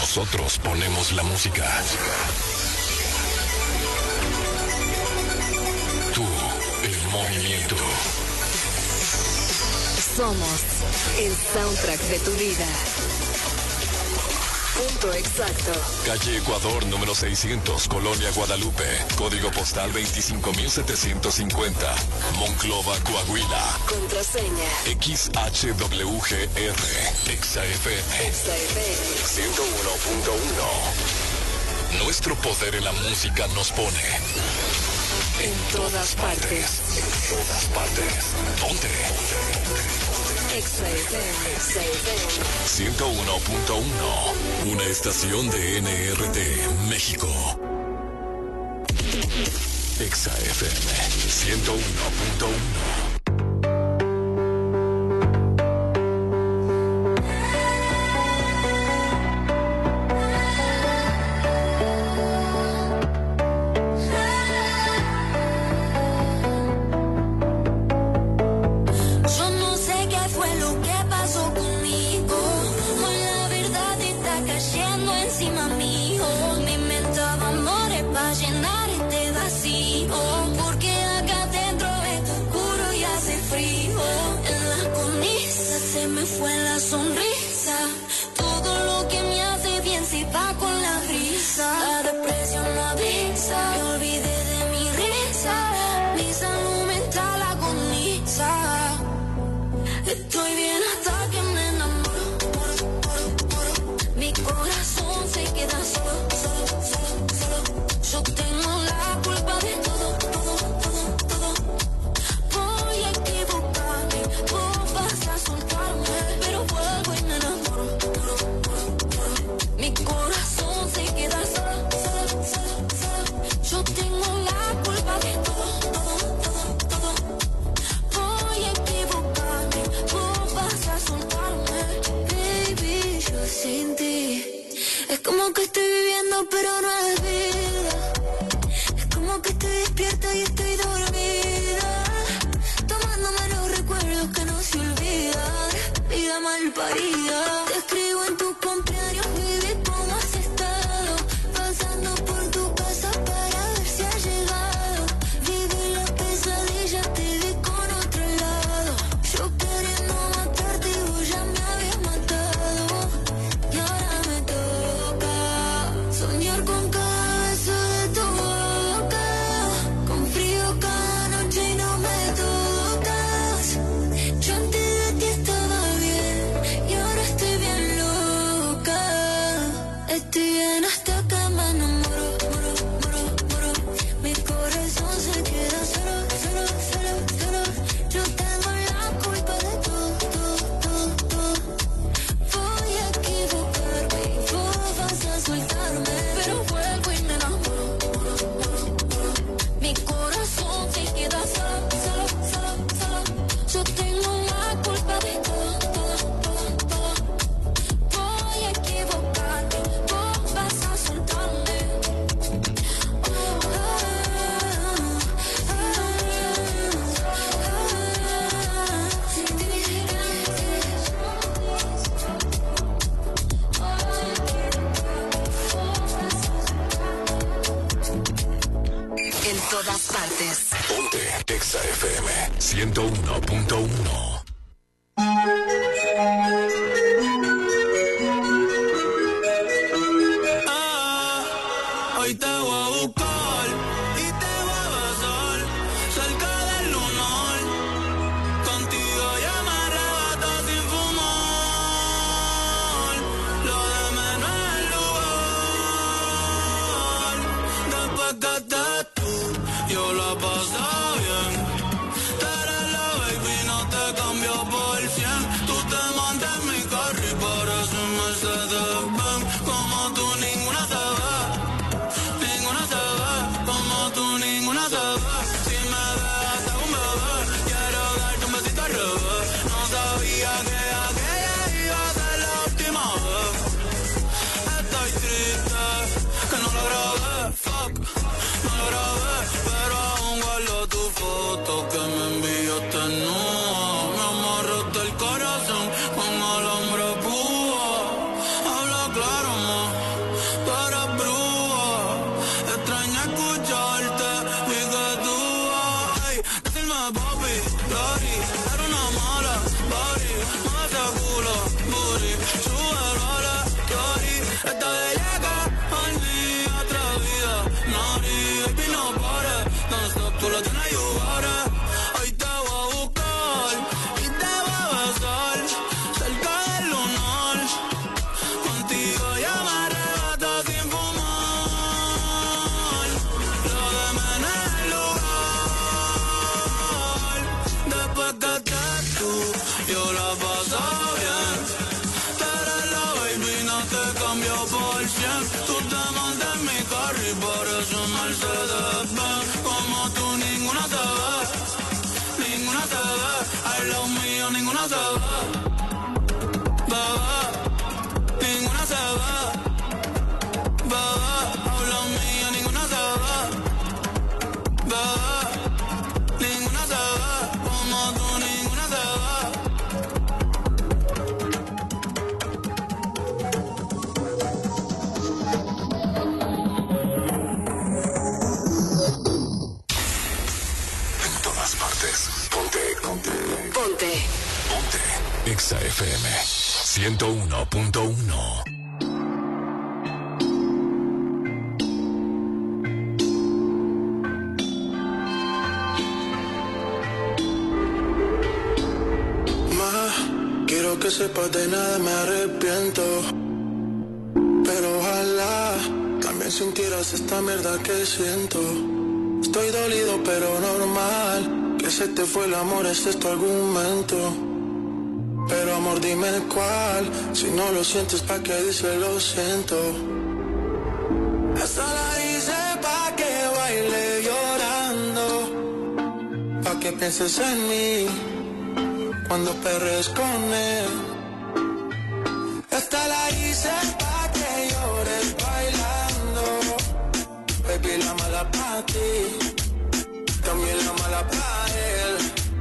Nosotros ponemos la música. Tú, el movimiento. Somos el soundtrack de tu vida. Punto exacto. Calle Ecuador, número 600, Colonia Guadalupe. Código postal 25750. Monclova, Coahuila. Contraseña XHWGR. XAFM 101.1. Nuestro poder en la música nos pone en todas partes. En todas partes. ¿Dónde? XAFM 101.1. Una estación de NRT, México. XAFM 101.1. Porque acá dentro es oscuro y hace frío. En las cornisas se me fue la sonrisa. Todo lo que me hace bien se va con la brisa. La depresión no avisa. Me olvidé de mi risa. Mi salud mental agoniza. Estoy bien hasta que me enamoro. Mi corazón se queda solo. Yo tengo la culpa de todo. Voy a equivocarme, vos vas a soltarme, pero vuelvo y me enamoro. Mi corazón se queda solo. Yo tengo la culpa de todo. Voy a equivocarme, vos vas a soltarme. Baby, yo sin ti es como que estoy viviendo pero no es vida. Es como que estoy despierta y estoy dormida, tomándome los recuerdos que no se olvidan. Vida mal parida. Te escribo en tu cumpleaños, baby, ¿cómo has estado? Pasando por tu casa para ver si has llegado. Viví la pesadilla, te vi con otro lado. Yo queriendo matarte y vos ya me habías matado. Y ahora me toca soñar con cada beso de tu boca, con frío cada noche y no me tocas. Yo antes de ti estaba bien y ahora estoy bien loca. Estoy bien hasta que me enamoro. Mi corazón se queda solo. Yo tengo la culpa de todo. Voy a equivocarme y vos vas a soltarme, pero vuelvo y me enamoro. Mi corazón se queda solo. Yo tengo la culpa de todo. Voy a equivocarme, vos vas a soltarme. En todas partes. Ponte XAFM 101.1. Hoy te voy a buscar y te voy a besar cerca del lunar. Contigo ya me arrebato sin fumar. Lo de menos es el lugar. Después que estés tú, yo la paso bien. Tú eres la baby, no te cambies. Benz. Tú te montas en mi carro y por eso Mercedes Benz. Como tú ninguna se ve, ninguna se ve. Al lado mío ninguna se ve, bebé, ninguna se ve, bebé. Al lado mío ninguna se ve, bebé, ninguna se ve. Como tú ninguna se ve. Ponte. Exa FM 101.1. Quiero que sepas de nada me arrepiento, pero ojalá también sintieras esta mierda que siento. Estoy dolido pero normal, que se te fue el amor, este es tu argumento. Pero amor dime cuál, si no lo sientes pa' que dice lo siento. Esa la hice pa' que baile llorando, pa' que pienses en mí cuando perres con él. Esta la hice pa' que llores bailando. Baby, la mala pa' ti, también la mala pa' él.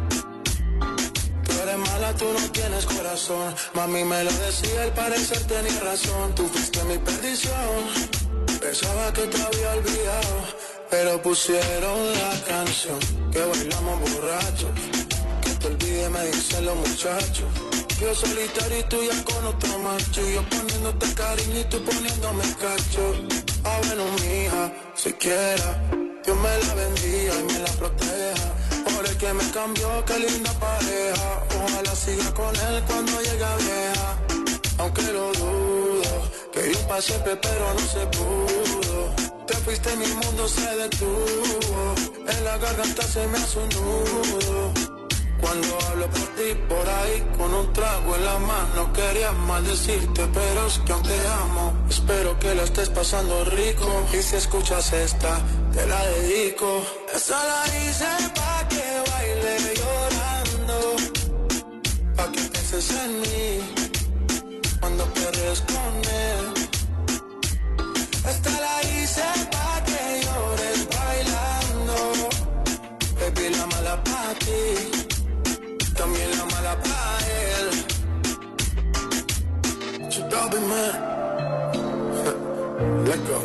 Tú eres mala, tú no tienes corazón. Mami me lo decía, al parecer tenía razón. Tú fuiste mi perdición, pensaba que te había olvidado, pero pusieron la canción que bailamos borrachos. Te olvidé, me dicen los muchachos. Yo solitario y tú ya con otro macho. Yo poniéndote cariño y tú poniéndome cacho. Ah, bueno, mija, siquiera Dios me la bendiga y me la proteja. Por el que me cambió, qué linda pareja. Ojalá siga con él cuando llegue vieja. Aunque lo dudo, quería pa' siempre pero no se pudo. Te fuiste, mi mundo se detuvo. En la garganta se me hace un nudo. Cuando hablo por ti por ahí con un trago en la mano, quería maldecirte, pero es que aún te amo. Espero que la estés pasando rico, y si escuchas esta, te la dedico. Esa la hice pa' que baile llorando, pa' que pienses en mí cuando perres con él. Esta la hice pa' que llores bailando. Baby, la mala pa' ti, también la mala pa' él. She probably man. Let go.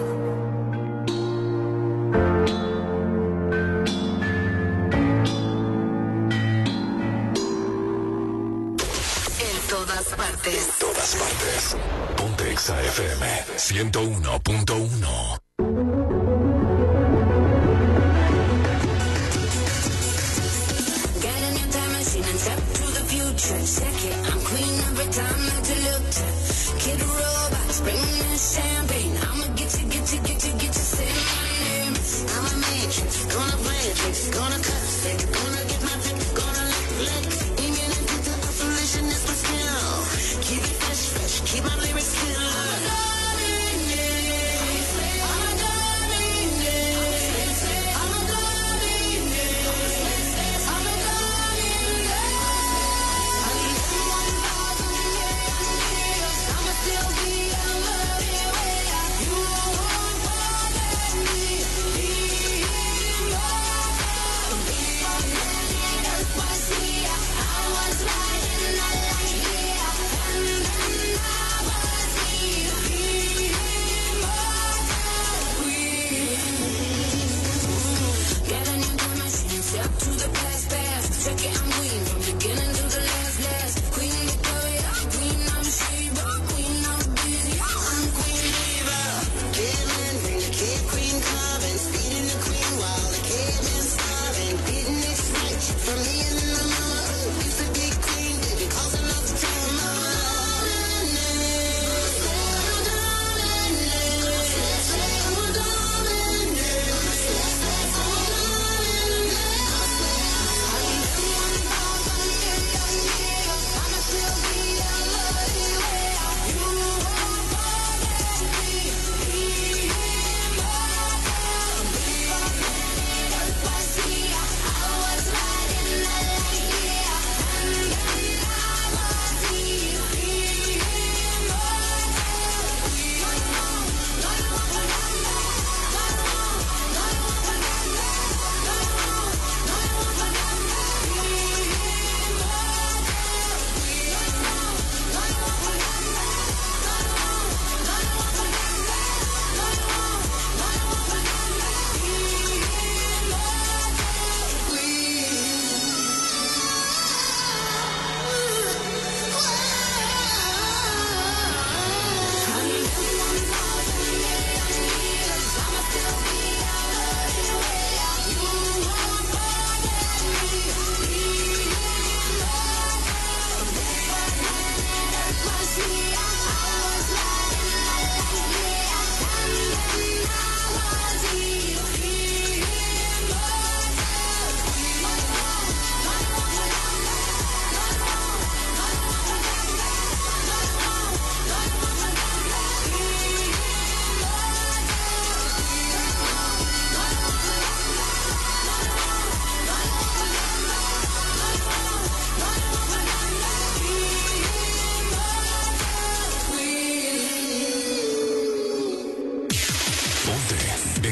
En todas partes. En todas partes. Ponte Exa FM 101.1. Check it, I'm queen every time that you look. Kid robots, bring me champagne. I'ma get you, say my name. I'm a matrix, gonna play a trick, gonna cut stick, gonna get my pick, gonna lick. Ain't gonna get the isolation, it's my skill. Keep it fresh, keep my lyrics still. Still be a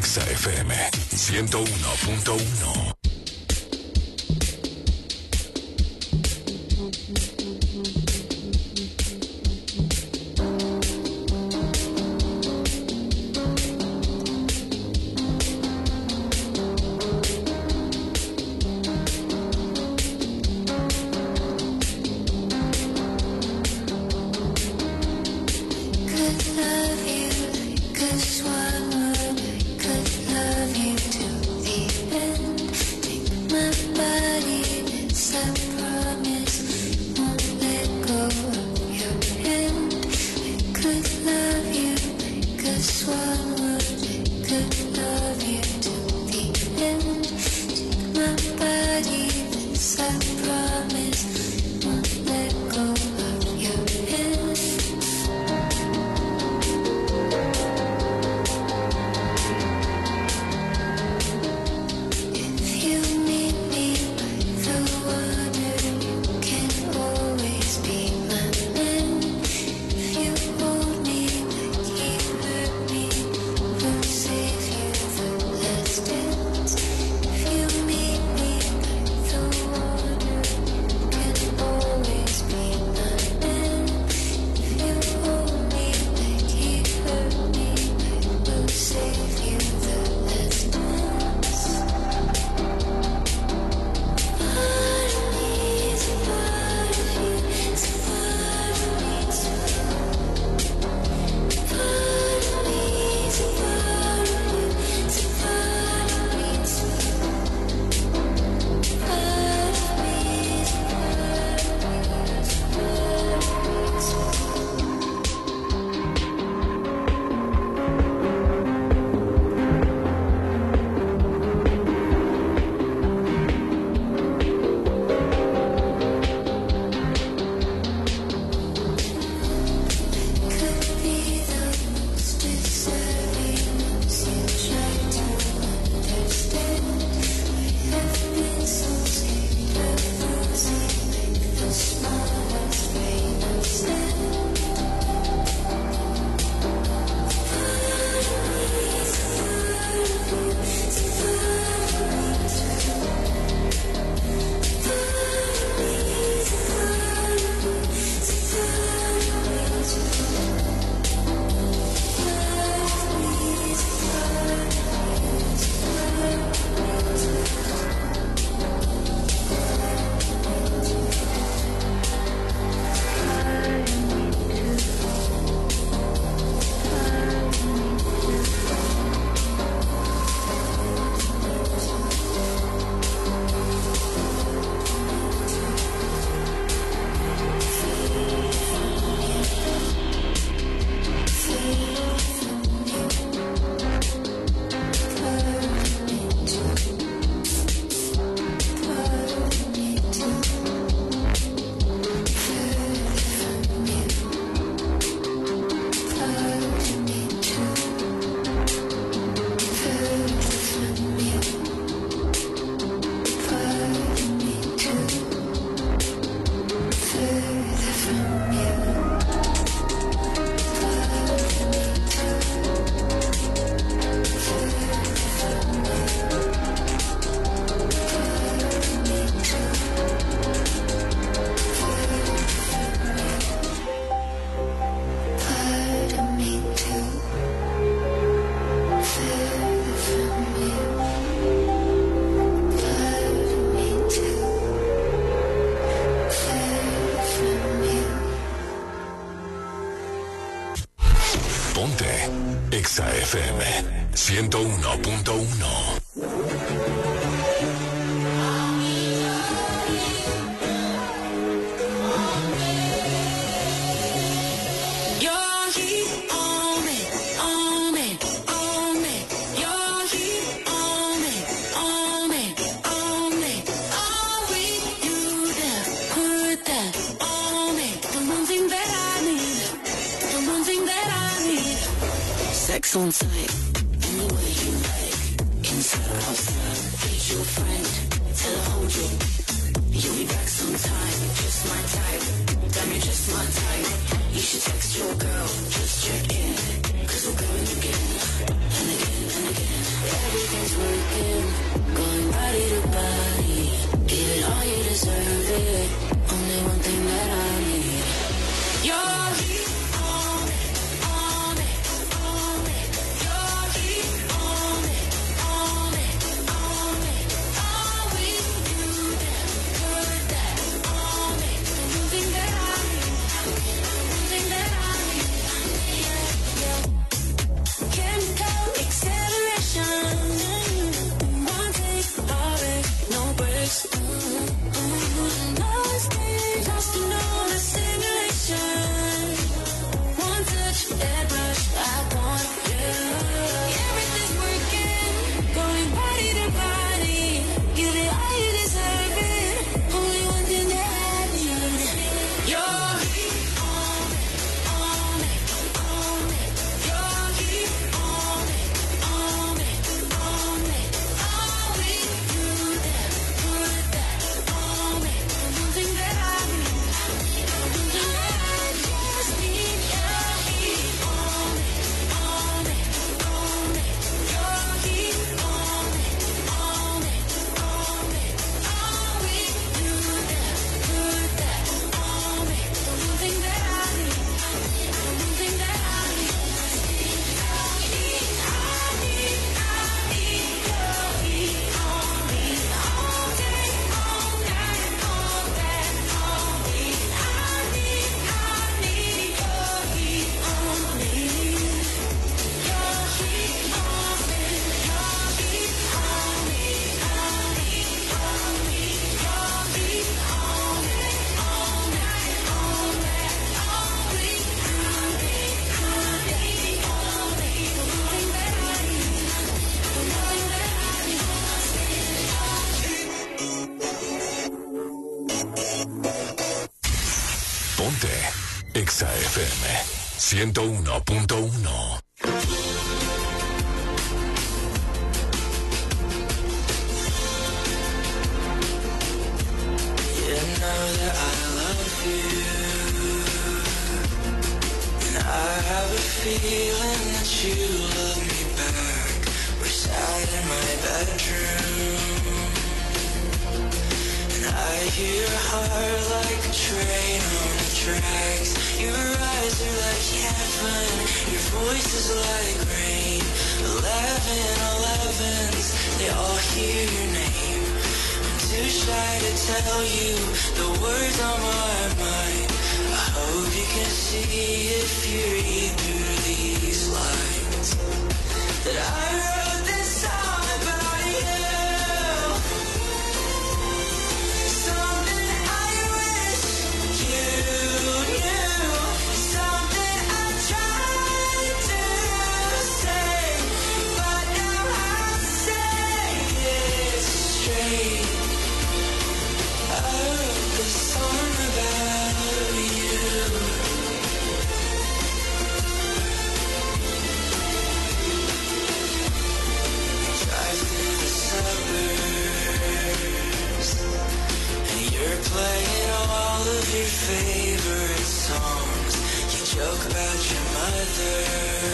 Exa FM 101.1. Exa FM 101.1. Sex on site, any way you like, inside or outside, get your friend, tell her hold you, you'll be back sometime, just my type, damn you're just my type, you should text your girl, just check in, cause we're going again, and again, and again. working, going body to body. Give it all, you deserve it. Only one thing that I need. Your heat on it, on it, on it. Your heat on it, on it, on it. All we do that, put that on it. The one thing that I need, the one thing that I need. Yeah. Chemical acceleration. One take, all it, no breaks. Lost in all the simulation. One touch, that rush, I want you. Everything's working, going body to body. Give it all, you deserve it. Only one thing that I need. Your heat on it, on it, on it. Your heat on it, on it, on it. All we do that, put that on it. The one thing that I need, the one thing that I just need. Your heat on it, on it, on it. Your heat on it, on it, on it. All we do that, put that on it. The one thing that I need, the one thing that I need. Ponte Exa FM 101.1. You know that I love you, and I have a feeling that you love me back. We're sat in my bedroom, and I hear your heart like a train on the tracks. Your eyes are like heaven, your voice is like rain. 11-11s, they all hear your name. Too shy to tell you the words on my mind. I hope you can see if you read through these lines that I wrote this song about you. Something I wish you knew. Something I tried to say, but now I'll say it straight. I wrote this song about you. Drive through the suburbs, and you're playing all of your favorite songs. You joke about your mother.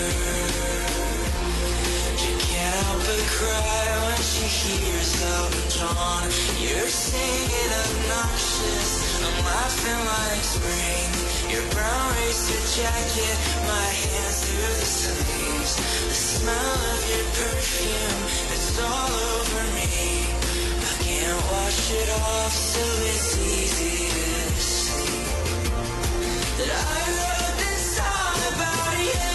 She can't help but cry when she hears Elton John. You're singing obnoxious, I'm laughing like spring. Your brown racer jacket, my hands through the sleeves. The smell of your perfume, it's all over me. I can't wash it off, so it's easy to see that I wrote this song about you.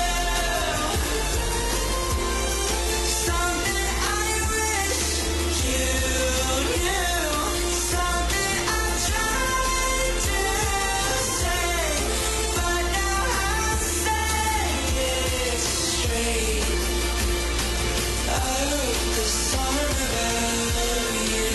Something I wish you knew. Something I tried to say, but now I'll say it straight. I wrote this song about you.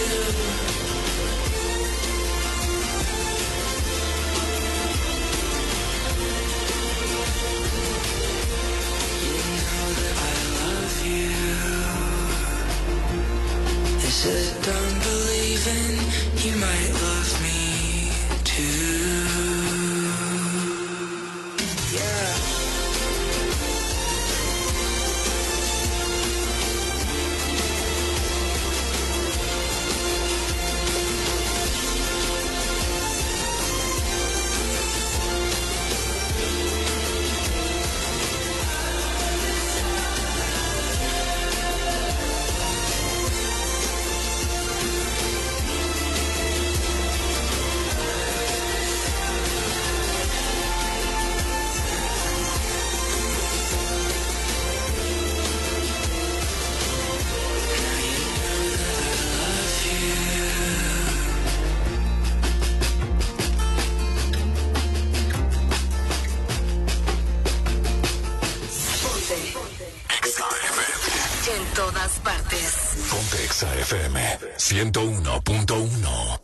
You know that I love you. They said don't believe in, you might love me too. Yeah. En todas partes. Ponte Exa FM 101.1.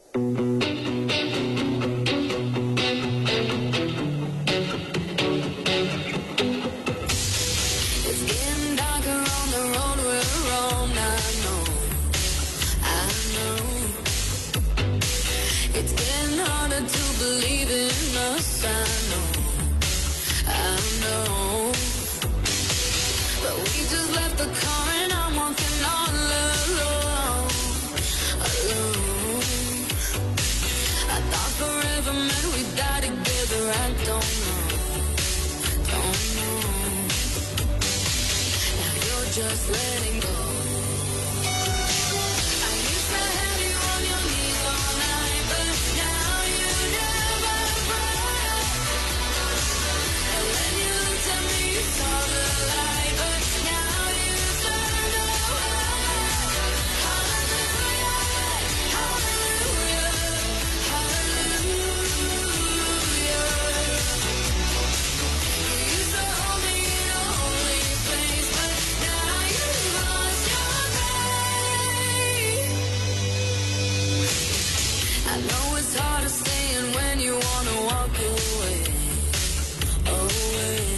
Just letting go. I used to have you on your knees all night, but now you never cry. And when you looked at me, you saw the light, but now you turned away. Hallelujah, hallelujah, hallelujah. You used to hold me in a holy place, but now you've lost your faith. I know it's hard to stay in when you wanna walk away, away.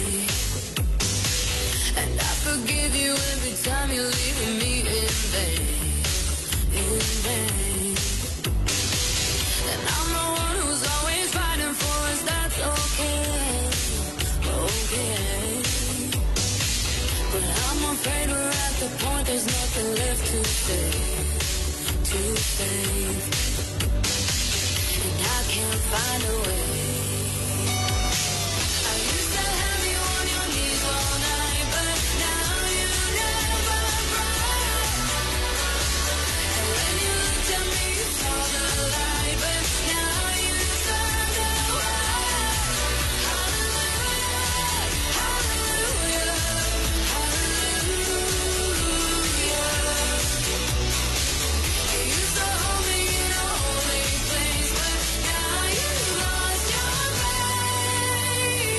And I forgive you every time you're leaving me in vain, in vain. And I'm the one who's always fighting for us, that's okay, okay. But I'm afraid we're at the point there's nothing left to say, to say. And I can't find a way. I used to have you on your knees all night, but now you never cry. And when you looked at me, you saw the light, but now you turned away. Hallelujah, hallelujah, hallelujah. You used to hold me in a holy place, but now you've lost your faith.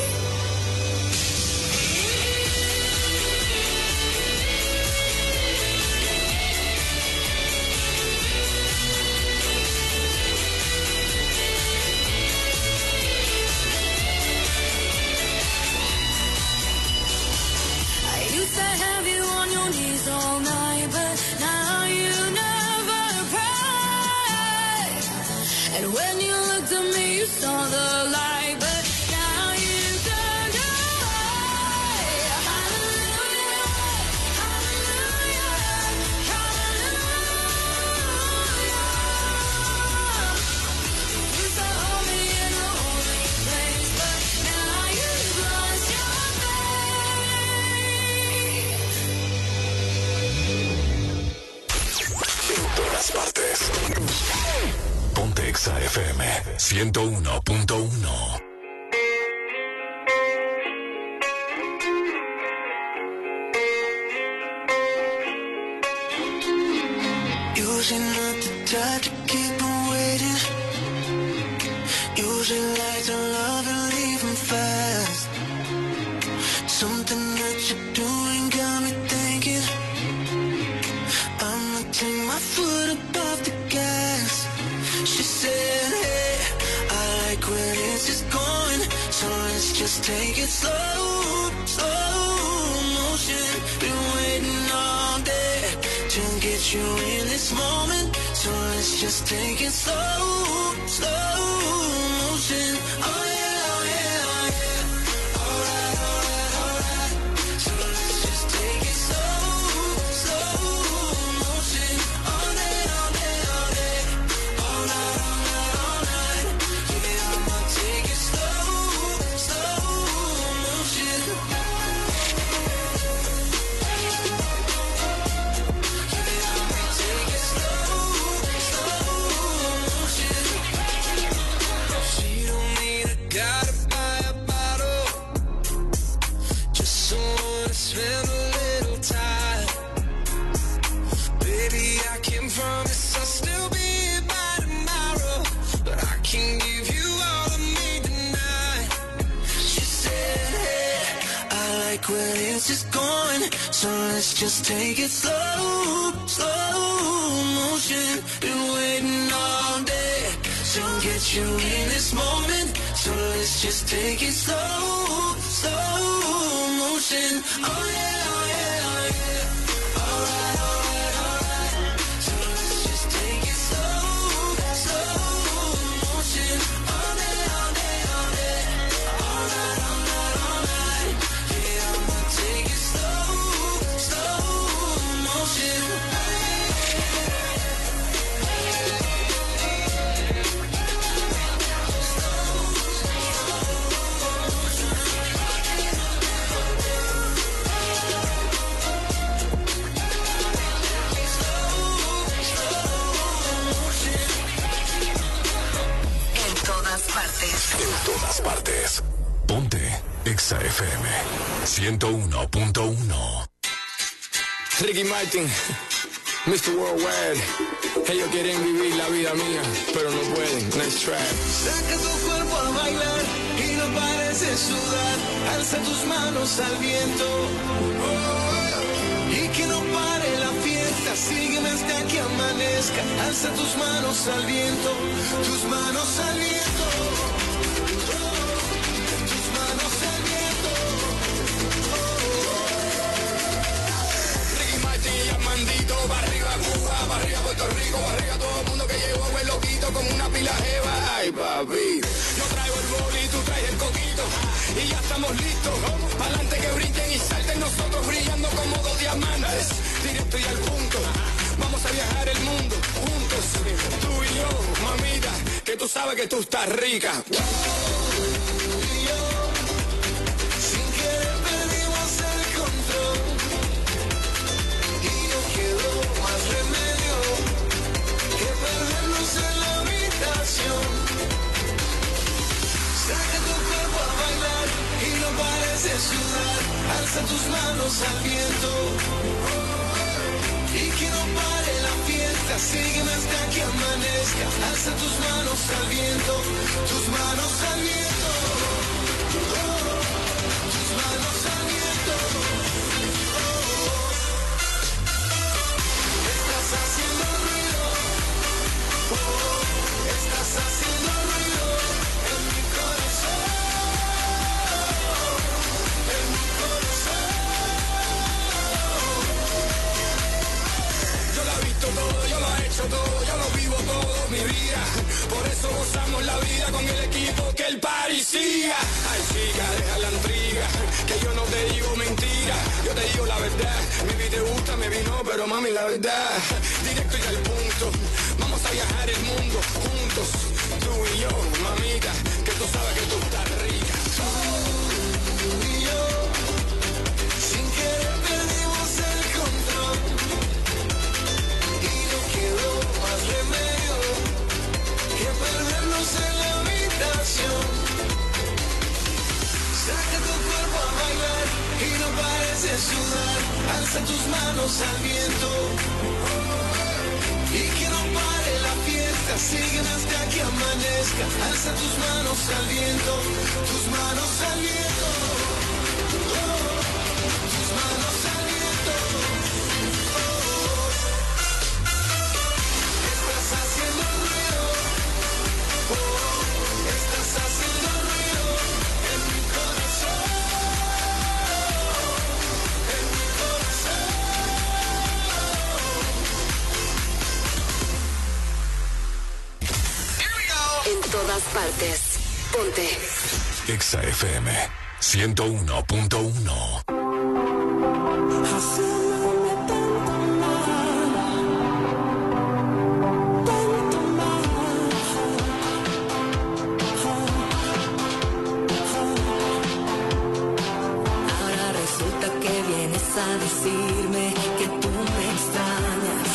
I used to have you on your knees all night, but now you never cry. And when you looked at me, you saw the light, but now you turned away. Hallelujah, hallelujah, hallelujah. You used to hold me in a holy place, but now you've lost your En todas partes. Ponte Exa FM 101.1. Usually not the type to keep them waiting. Usually like to love and leave them fast. Something that you're doing got me thinking I'ma take my foot up off the gas. She said, hey, I like when it's just going, so let's just take it slow, slow motion. Been waiting all day to get you in this moment, so let's just take it slow, slow motion. Oh yeah, oh yeah, oh yeah. Alright, alright, alright. So let's just take it slow, slow motion. All day, all day, all day. All night, all night, all night. Yeah, I'ma take it slow, slow motion. She don't need a guy to buy a bottle, just someone to spend a little time. Baby, I can promise I'll still be here by tomorrow, but I can give you all of me tonight. She said, hey, I like when but it's just gone. So let's just take it slow, slow motion. Been waiting all day to get you in this moment. So let's just take it slow, slow motion. Oh yeah, oh yeah, oh yeah. Alright, alright, alright. So let's just take it slow, slow motion. All day, all day, all day. Alright, alright, alright. Yeah, I'ma take it slow, slow motion. En todas partes. Ponte Exa FM 101.1. Ricky Martin, Mr. Worldwide. Ellos quieren vivir la vida mía, pero no pueden. Nice try. Saca tu cuerpo a bailar y no pares de sudar. Alza tus manos al viento. Y que no pare la fiesta. Sígueme hasta que amanezca. Alza tus manos al viento. Tus manos al viento. Tus manos al viento. Ricky Martin y Armandito, para arriba Cuba, para arriba Puerto Rico, para arriba todo el mundo que llegó a ver loquito con una pila jeva. Ay, papi, yo traigo el boli, tú traes el coquito y ya estamos listos. Pa'lante que brinquen y salten nosotros brillando como dos diamantes. Directo y al punto, vamos a viajar el mundo juntos, tú y yo, mamita, que tú sabes que tú estás rica. Sin querer perdimos el control y no quedó más remedio que perdernos en la habitación. Saca tu cuerpo a bailar y no pares de sudar. Alza tus manos al viento y que no pare la fiesta. Sígueme hasta que amanezca. Alza tus manos al viento, tus manos al viento. Tus manos al viento. Estás haciendo ruido. Estás haciendo ruido en mi corazón. En mi corazón. Yo lo he visto todo, yo lo he hecho todo, yo lo vivo todo, mi vida. Por eso gozamos la vida con el equipo que el party siga. Ay, chica, deja la intriga, que yo no te digo mentira, yo te digo la verdad. Mi vida te gusta, me vino, pero mami, la verdad. Directo y al punto, vamos a viajar el mundo juntos, tú y yo, mamita, que tú sabes que tú estás rica. Tú y yo, sin querer perdimos el control y no quedó más remedio que perdernos en la habitación. Saca tu cuerpo a bailar y no pares de sudar. Alza tus manos al viento y que no pare la fiesta. Sígueme hasta que amanezca. Alza tus manos al viento, tus manos al viento. Tus manos al viento. Estás haciendo ruido. Estás haciendo ruido en mi corazón. En mi corazón. En todas partes. Ponte. Exa FM 101.1. Ahora resulta que vienes a decirme que tú me extrañas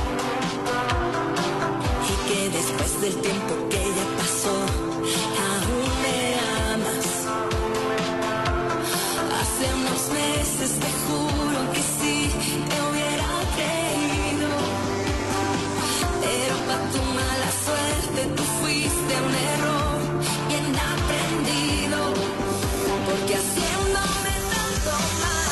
y que después del tiempo que ya pasó aún me amas. Hace unos meses te juro que sí te hubiera creído, pero pa' tu mala suerte tú fuiste un error bien aprendido, porque haciéndome tanto mal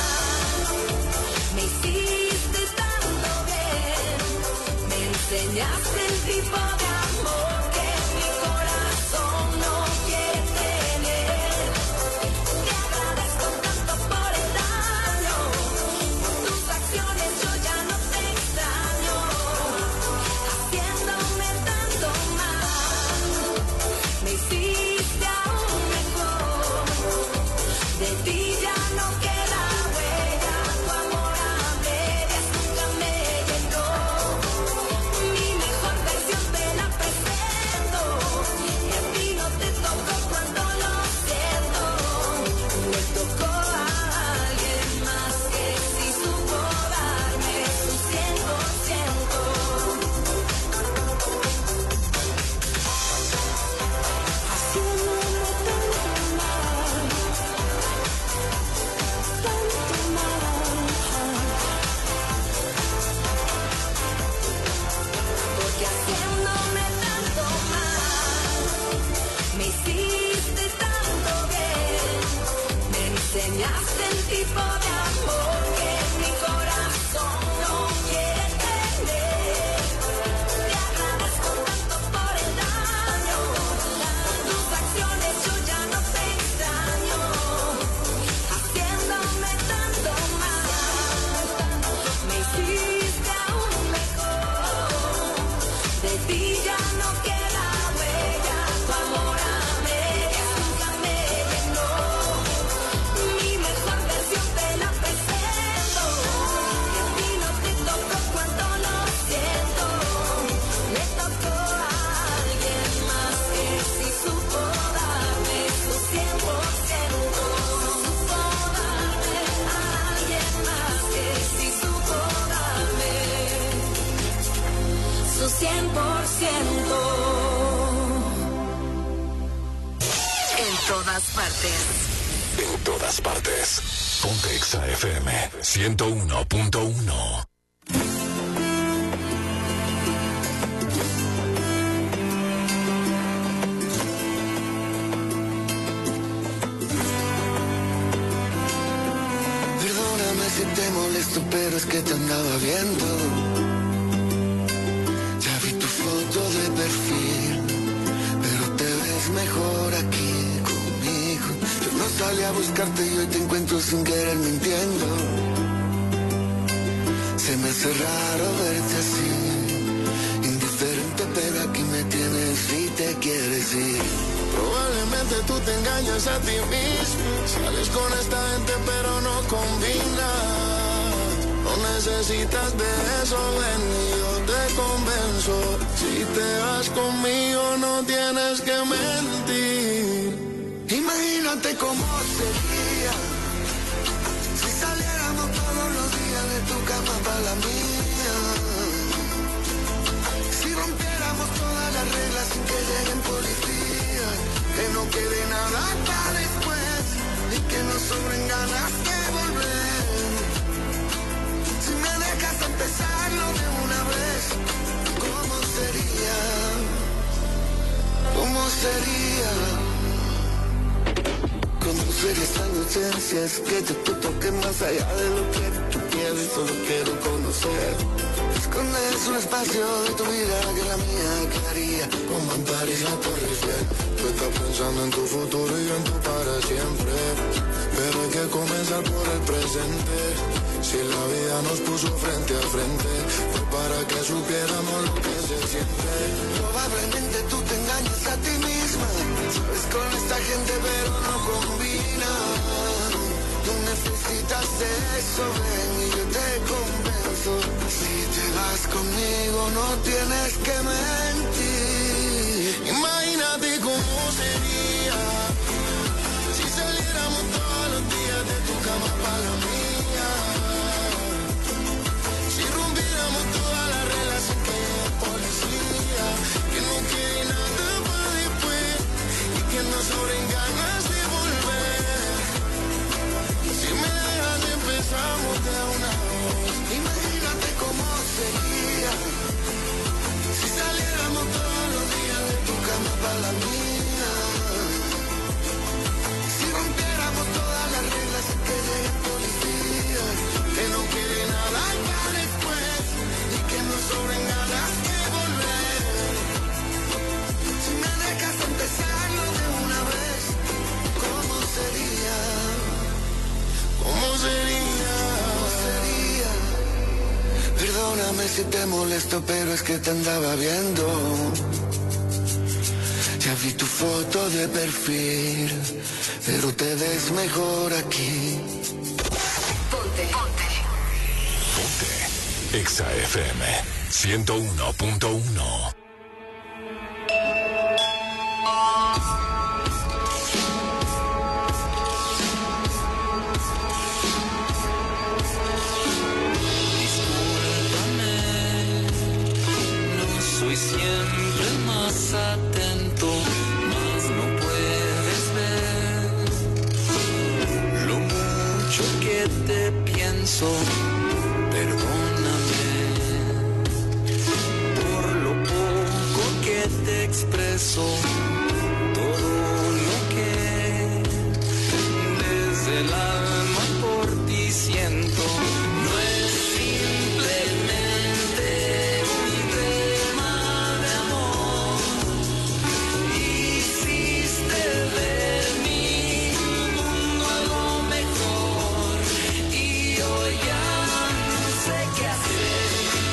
enseñaste el tipo de amor que mi corazón no quiere tener. Te agradezco tanto por el daño, por tus acciones yo ya no te extraño, haciéndome tanto mal. Me hiciste aún mejor, de ti ya no queda huella, tu amor a medias nunca me llenó. Mi mejor versión te la presento, y a ti no te tocó cuando lo siento. Me tocó a alguien más que sí supo darme su 100%. Haciéndome tanto mal, porque haciéndome tanto mal, me hiciste tanto bien, me enseñaste el tipo de amor que mi corazón no quiere tener. Te agradezco tanto por el daño, por tus acciones yo ya no te extraño, haciéndome tanto mal. Me hiciste aún mejor, de ti ya no queda huella, tu amor a medias nunca me llenó. Mi mejor versión te la presento, y a ti no te tocó cuando lo siento. Me tocó a alguien más que sí supo darme su 100%. Supo darme a alguien más que sí supo darme su 100%. En todas partes. En todas partes. Ponte Exa FM 101.1. Perdóname si te molesto, pero es que te andaba viendo. Ya vi tu foto de perfil, pero te ves mejor aquí conmigo. Yo no salí a buscarte y hoy te encuentro sin querer mintiendo. Se me hace raro verte así, indiferente, pero aquí me tienes y te quieres ir. Probablemente tú te engañas a ti mismo, sales con esta gente pero no combina. No necesitas de eso, ven y yo te convenzo. Si te vas conmigo no tienes que mentir. Imagínate cómo sería si saliéramos todos los días de tu cama para la mía. Si rompiéramos todas las reglas sin que lleguen policías, que no quede nada para después y que no sobren ganas de volver. Si me dejas empezarlo de una vez, ¿cómo sería? ¿Cómo sería? ¿Cómo sería esta inocencia? Es que yo te toque más allá de lo que tú quieres, solo quiero conocer. Escondes un espacio de tu vida que la mía quedaría como en París la Torre Eiffel. Tú estás pensando en tu futuro y en tu para siempre, pero hay que comenzar por el presente. Si la vida nos puso frente a frente, fue para que supiéramos lo que se siente. Probablemente tú te engañas a ti misma, sabes con esta gente pero no combina. Tú necesitas de eso, ven y yo te convenzo. Si te vas conmigo no tienes que mentir. Imagínate cómo sería si saliéramos todos los días de tu cama para la mía. Si rompiéramos todas las reglas sin que haya policía, que no quede nada para después y que no sobren ganas de volver. Si me dejas empezamos de una vez. Imagínate cómo sería si saliéramos todos los días de tu cama para la mía. Perdóname si te molesto, pero es que te andaba viendo. Ya vi tu foto de perfil, pero te ves mejor aquí. Ponte. Exa FM 101.1. Soy siempre más atento, mas no puedes ver lo mucho que te pienso. Perdóname por lo poco que te expreso, todo lo que desde el alma por ti siento. No es simplemente un tema de amor. Hiciste de mí un mundo algo mejor y hoy ya no sé qué hacer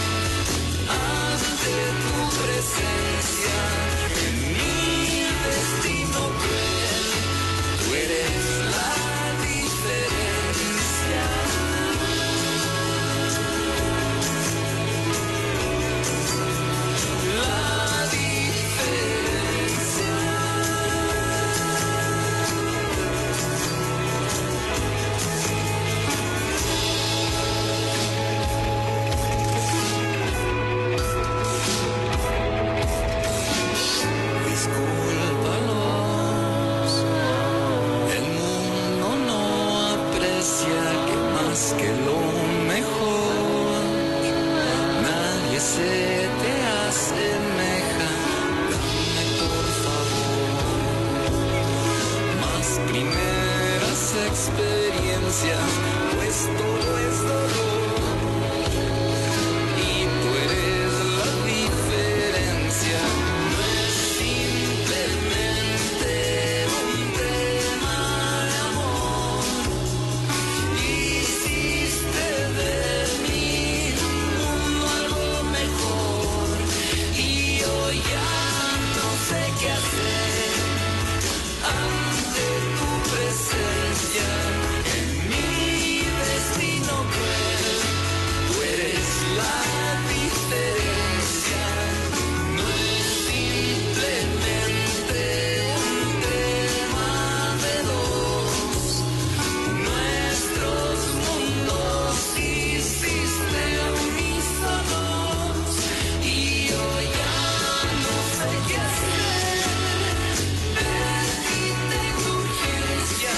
ante tu presencia. En mi destino cruel, tú eres la diferencia. La diferencia. Discúlpalos, el mundo no aprecia que más que lo mejor nadie se te asemeja. Dame por favor más primeras experiencias, pues todo es dolor y tú eres la diferencia. No es simplemente un tema de amor. Hiciste de mí un mundo algo mejor y hoy ya no sé qué hacer ante tu presencia. En mi destino cruel, tú eres la diferencia. No es simplemente un tema de dos. Nuestros mundos hiciste unísonos y hoy ya no sé qué hacer. De ti tengo urgencia,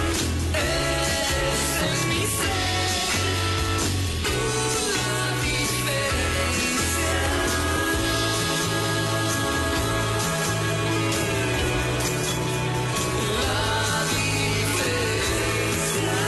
eres en mi ser, tú la diferencia. La diferencia.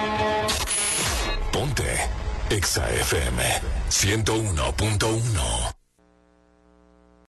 Ponte Exa FM 101.1.